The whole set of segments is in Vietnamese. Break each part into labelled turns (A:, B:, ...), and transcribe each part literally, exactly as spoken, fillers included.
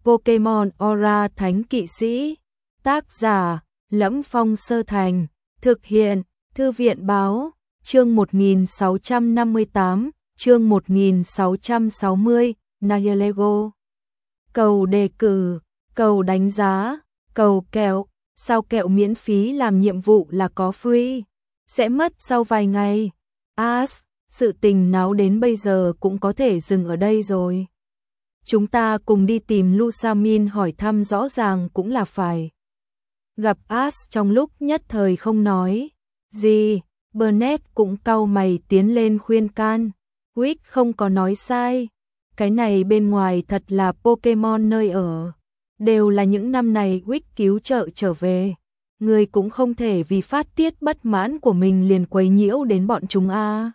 A: Pokemon Aura Thánh Kỵ Sĩ. Tác giả: Lẫm Phong Sơ Thành. Thực hiện: Thư viện Báo. Chương một nghìn sáu trăm năm mươi tám, chương một nghìn sáu trăm sáu mươi, Nihilego. Cầu đề cử, cầu đánh giá, cầu kẹo, sao kẹo miễn phí làm nhiệm vụ là có free, sẽ mất sau vài ngày. As, sự tình náo đến bây giờ cũng có thể dừng ở đây rồi. Chúng ta cùng đi tìm Lusamin hỏi thăm rõ ràng cũng là phải. Gặp As trong lúc nhất thời không nói gì, Burnett cũng cau mày tiến lên khuyên can. Wick không có nói sai, cái này bên ngoài thật là Pokemon nơi ở. Đều là những năm này Wick cứu trợ trở về. Người cũng không thể vì phát tiết bất mãn của mình liền quấy nhiễu đến bọn chúng a.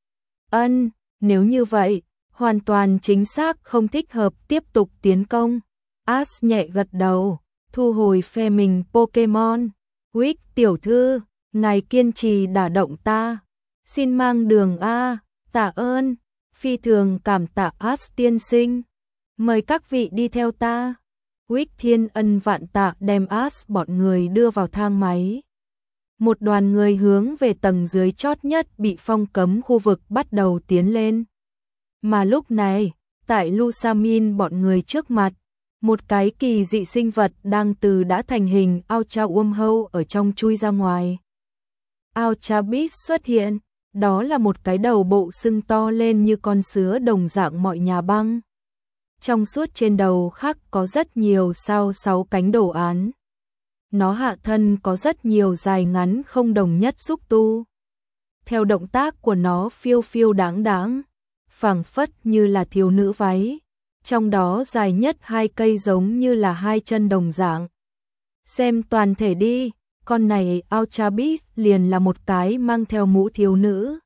A: Ân, nếu như vậy, hoàn toàn chính xác không thích hợp tiếp tục tiến công. As nhẹ gật đầu, thu hồi phe mình Pokemon. Wick tiểu thư, ngài kiên trì đả động ta. Xin mang đường a, tạ ơn, phi thường cảm tạ As tiên sinh. Mời các vị đi theo ta. Wick thiên ân vạn tạ đem As bọn người đưa vào thang máy. Một đoàn người hướng về tầng dưới chót nhất bị phong cấm khu vực bắt đầu tiến lên. Mà lúc này, tại Lusamin bọn người trước mặt, một cái kỳ dị sinh vật đang từ đã thành hình Ultra Wormhole ở trong chui ra ngoài. Ultra Beast xuất hiện, đó là một cái đầu bộ sưng to lên như con sứa đồng dạng mọi nhà băng. Trong suốt trên đầu khắc có rất nhiều sao sáu cánh đồ án. Nó hạ thân có rất nhiều dài ngắn không đồng nhất xúc tu. Theo động tác của nó phiêu phiêu đáng đáng, phảng phất như là thiếu nữ váy. Trong đó dài nhất hai cây giống như là hai chân đồng dạng. Xem toàn thể đi, con này Ultra Beast liền là một cái mang theo mũ thiếu nữ.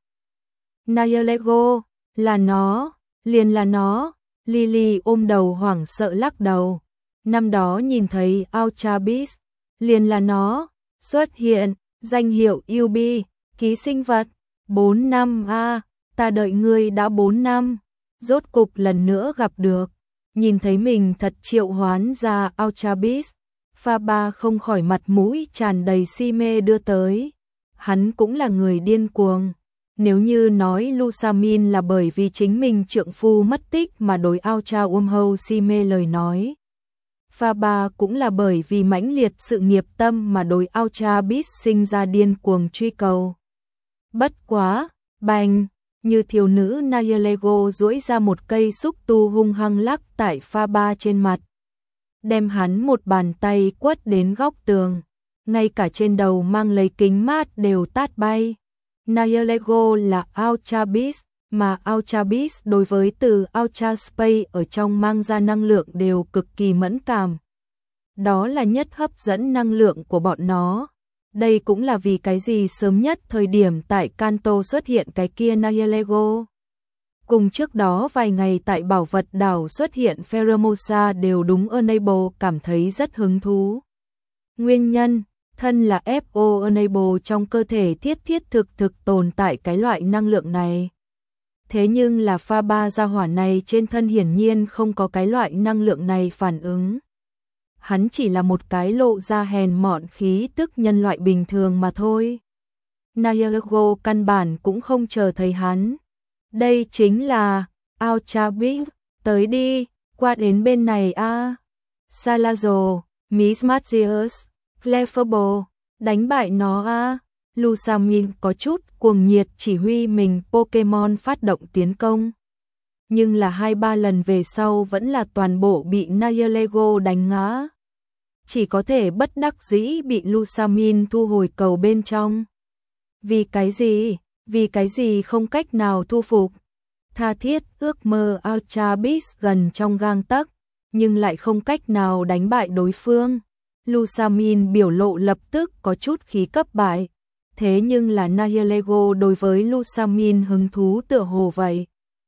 A: Nihilego, là nó, liền là nó. Lily ôm đầu hoảng sợ lắc đầu. Năm đó nhìn thấy Ultra Beast, liền là nó, xuất hiện, danh hiệu u bê, ký sinh vật, bốn năm a, ta đợi ngươi đã bốn năm, rốt cục lần nữa gặp được. Nhìn thấy mình thật triệu hoán ra Ultra Beast, Faber không khỏi mặt mũi tràn đầy si mê đưa tới. Hắn cũng là người điên cuồng. Nếu như nói Lusamin là bởi vì chính mình trượng phu mất tích mà đối Ultra Wormhole si mê lời nói, Faber cũng là bởi vì mãnh liệt sự nghiệp tâm mà đối Ultra Beast sinh ra điên cuồng truy cầu. Bất quá, bành, như thiếu nữ Nihilego duỗi ra một cây xúc tu hung hăng lắc tại Faber trên mặt, đem hắn một bàn tay quất đến góc tường, ngay cả trên đầu mang lấy kính mát đều tát bay. Nihilego là Ultra Beast, mà Ultra Beast đối với từ Ultra Space ở trong mang ra năng lượng đều cực kỳ mẫn cảm. Đó là nhất hấp dẫn năng lượng của bọn nó. Đây cũng là vì cái gì sớm nhất thời điểm tại Kanto xuất hiện cái kia Nihilego. Cùng trước đó vài ngày tại bảo vật đảo xuất hiện Pheromosa đều đúng Enable cảm thấy rất hứng thú. Nguyên nhân, thân là ép ô Enable trong cơ thể thiết thiết thực thực tồn tại cái loại năng lượng này. Thế nhưng là pha ba gia hỏa này trên thân hiển nhiên không có cái loại năng lượng này phản ứng. Hắn chỉ là một cái lộ ra hèn mọn khí tức nhân loại bình thường mà thôi. Nihilego căn bản cũng không chờ thấy hắn. Đây chính là Ultra Beast, tới đi, qua đến bên này a. À. Salazzo, Miss Magius, Clefable, đánh bại nó a. À. Lusamin có chút cuồng nhiệt chỉ huy mình Pokemon phát động tiến công. Nhưng là hai ba lần về sau vẫn là toàn bộ bị Nihilego đánh ngã. Chỉ có thể bất đắc dĩ bị Lusamin thu hồi cầu bên trong. Vì cái gì? Vì cái gì không cách nào thu phục? Tha thiết ước mơ Ultra Beast gần trong gang tấc, nhưng lại không cách nào đánh bại đối phương. Lusamin biểu lộ lập tức có chút khí cấp bại. Thế nhưng là Nihilego đối với Lusamin hứng thú tựa hồ vậy.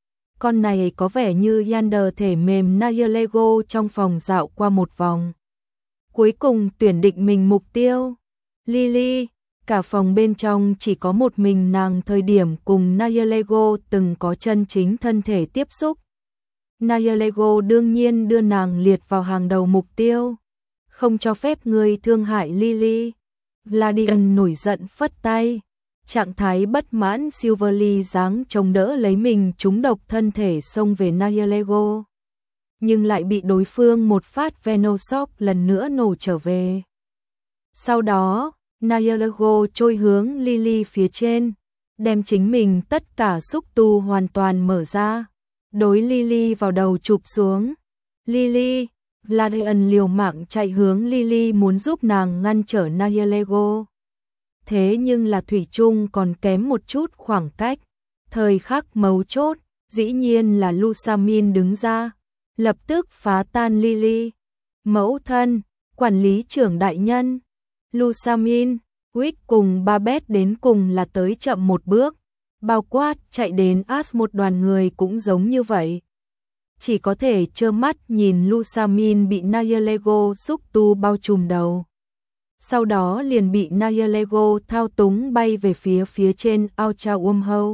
A: Con này có vẻ như Yander thể mềm Nihilego trong phòng dạo qua một vòng. Cuối cùng tuyển định mình mục tiêu. Lily, cả phòng bên trong chỉ có một mình nàng thời điểm cùng Nihilego từng có chân chính thân thể tiếp xúc. Nia Lego đương nhiên đưa nàng liệt vào hàng đầu mục tiêu. Không cho phép người thương hại Lily. Gladian nổi giận phất tay. Trạng thái bất mãn Silverly giáng chống đỡ lấy mình trúng độc thân thể xông về Nia Lego. Nhưng lại bị đối phương một phát Venoshock lần nữa nổ trở về. Sau đó, Nia Lego trôi hướng Lily phía trên, đem chính mình tất cả xúc tu hoàn toàn mở ra, đối Lily vào đầu chụp xuống. Lily, Gladian liều mạng chạy hướng Lily muốn giúp nàng ngăn trở Nia Lego. Thế nhưng là thủy chung còn kém một chút khoảng cách. Thời khắc mấu chốt, dĩ nhiên là Lusamin đứng ra, lập tức phá tan Lily. Mẫu thân, quản lý trưởng đại nhân, Lusamin, Wick cùng Babette đến cùng là tới chậm một bước, bao quát chạy đến Ash một đoàn người cũng giống như vậy. Chỉ có thể trơ mắt nhìn Lusamin bị Nia Lego xúc tu bao trùm đầu. Sau đó liền bị Nia Lego thao túng bay về phía phía trên Ultra Wormhole.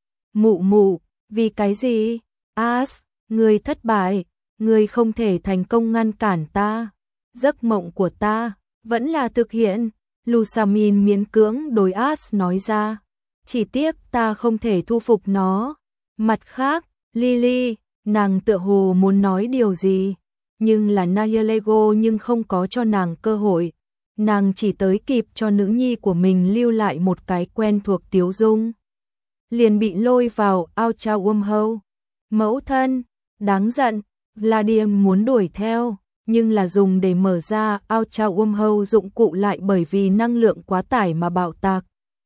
A: Mụ mụ, vì cái gì? Ash, người thất bại, người không thể thành công ngăn cản ta. Giấc mộng của ta vẫn là thực hiện. Lusamin miễn cưỡng đối Ash nói ra. Chỉ tiếc ta không thể thu phục nó. Mặt khác, Lily, nàng tựa hồ muốn nói điều gì, nhưng là Nia Lego nhưng không có cho nàng cơ hội. Nàng chỉ tới kịp cho nữ nhi của mình lưu lại một cái quen thuộc tiếu dung. Liền bị lôi vào Ultra Wormhole. Mẫu thân, đáng giận, Gladian muốn đuổi theo, nhưng là dùng để mở ra Ultra Wormhole dụng cụ lại bởi vì năng lượng quá tải mà bạo tạc.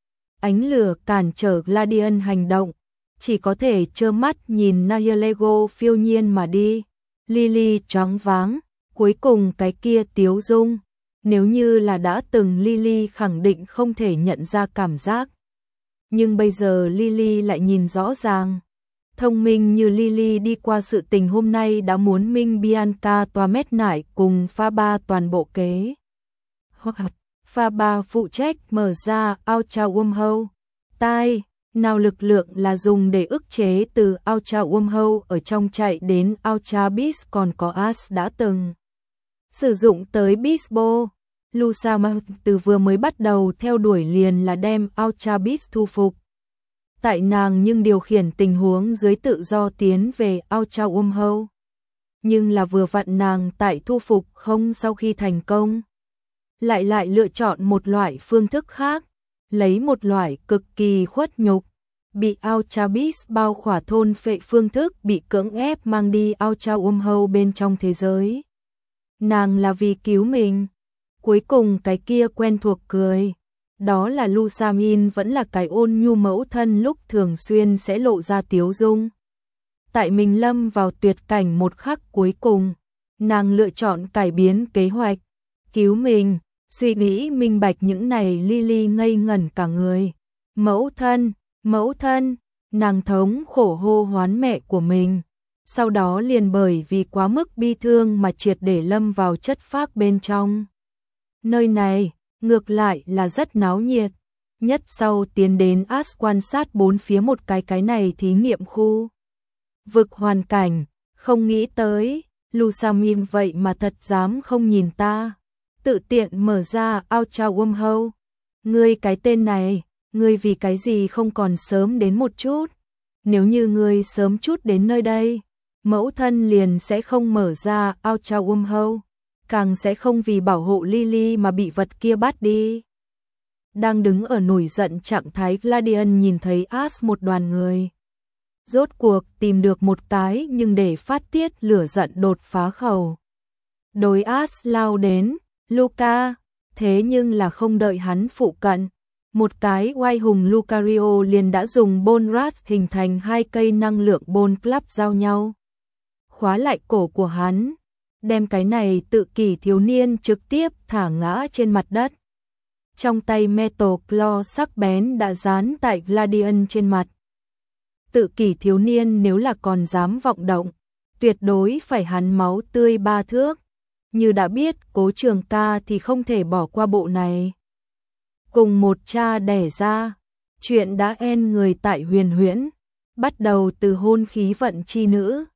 A: Ánh lửa cản trở Gladian hành động, chỉ có thể trơ mắt nhìn Nia Lego phiêu nhiên mà đi. Lily choáng váng, cuối cùng cái kia tiếu dung. Nếu như là đã từng Lily khẳng định không thể nhận ra cảm giác. Nhưng bây giờ Lily lại nhìn rõ ràng. Thông minh như Lily đi qua sự tình hôm nay đã muốn minh Bianca toa mét nải cùng Faber toàn bộ kế. Faber phụ trách mở ra Ultra Wormhole. Tai, nào lực lượng là dùng để ức chế từ Ultra Wormhole ở trong chạy đến Ultra Beast, còn có Ash đã từng sử dụng tới Beastbo. Lusamin từ vừa mới bắt đầu theo đuổi liền là đem Ultra Beast thu phục. Tại nàng nhưng điều khiển tình huống dưới tự do tiến về Ultra Wormhole. Nhưng là vừa vặn nàng tại thu phục không sau khi thành công. Lại lại lựa chọn một loại phương thức khác, lấy một loại cực kỳ khuất nhục, bị Ultra Beast bao khỏa thôn phệ phương thức bị cưỡng ép mang đi Ultra Wormhole bên trong thế giới. Nàng là vì cứu mình. Cuối cùng cái kia quen thuộc cười. Đó là Lusamin vẫn là cái ôn nhu mẫu thân lúc thường xuyên sẽ lộ ra tiếu dung. Tại mình lâm vào tuyệt cảnh một khắc cuối cùng, nàng lựa chọn cải biến kế hoạch, cứu mình, suy nghĩ minh bạch những này. Lily ngây ngẩn cả người. Mẫu thân, mẫu thân, nàng thống khổ hô hoán mẹ của mình. Sau đó liền bởi vì quá mức bi thương mà triệt để lâm vào chất phác bên trong. Nơi này, ngược lại là rất náo nhiệt. Nhất sau tiến đến Ash quan sát bốn phía một cái cái này thí nghiệm khu. Vực hoàn cảnh, không nghĩ tới, Lusamin vậy mà thật dám không nhìn ta. Tự tiện mở ra Ultra Wormhole. Ngươi cái tên này, ngươi vì cái gì không còn sớm đến một chút? Nếu như ngươi sớm chút đến nơi đây, mẫu thân liền sẽ không mở ra Ultra Wormhole, càng sẽ không vì bảo hộ Lily mà bị vật kia bắt đi. Đang đứng ở nổi giận trạng thái, Gladian nhìn thấy Ash một đoàn người. Rốt cuộc tìm được một cái nhưng để phát tiết lửa giận đột phá khẩu. Đối Ash lao đến, Luca, thế nhưng là không đợi hắn phụ cận. Một cái oai hùng Lucario liền đã dùng Bone Rush hình thành hai cây năng lượng Bone Club giao nhau. Khóa lại cổ của hắn, đem cái này tự kỷ thiếu niên trực tiếp thả ngã trên mặt đất. Trong tay Metal Claw sắc bén đã dán tại Gladian trên mặt. Tự kỷ thiếu niên nếu là còn dám vọng động, tuyệt đối phải hắn máu tươi ba thước. Như đã biết Cố Trường Ca thì không thể bỏ qua bộ này. Cùng một cha đẻ ra, chuyện đã en người tại Huyền Huyễn, bắt đầu từ hôn khí vận chi nữ.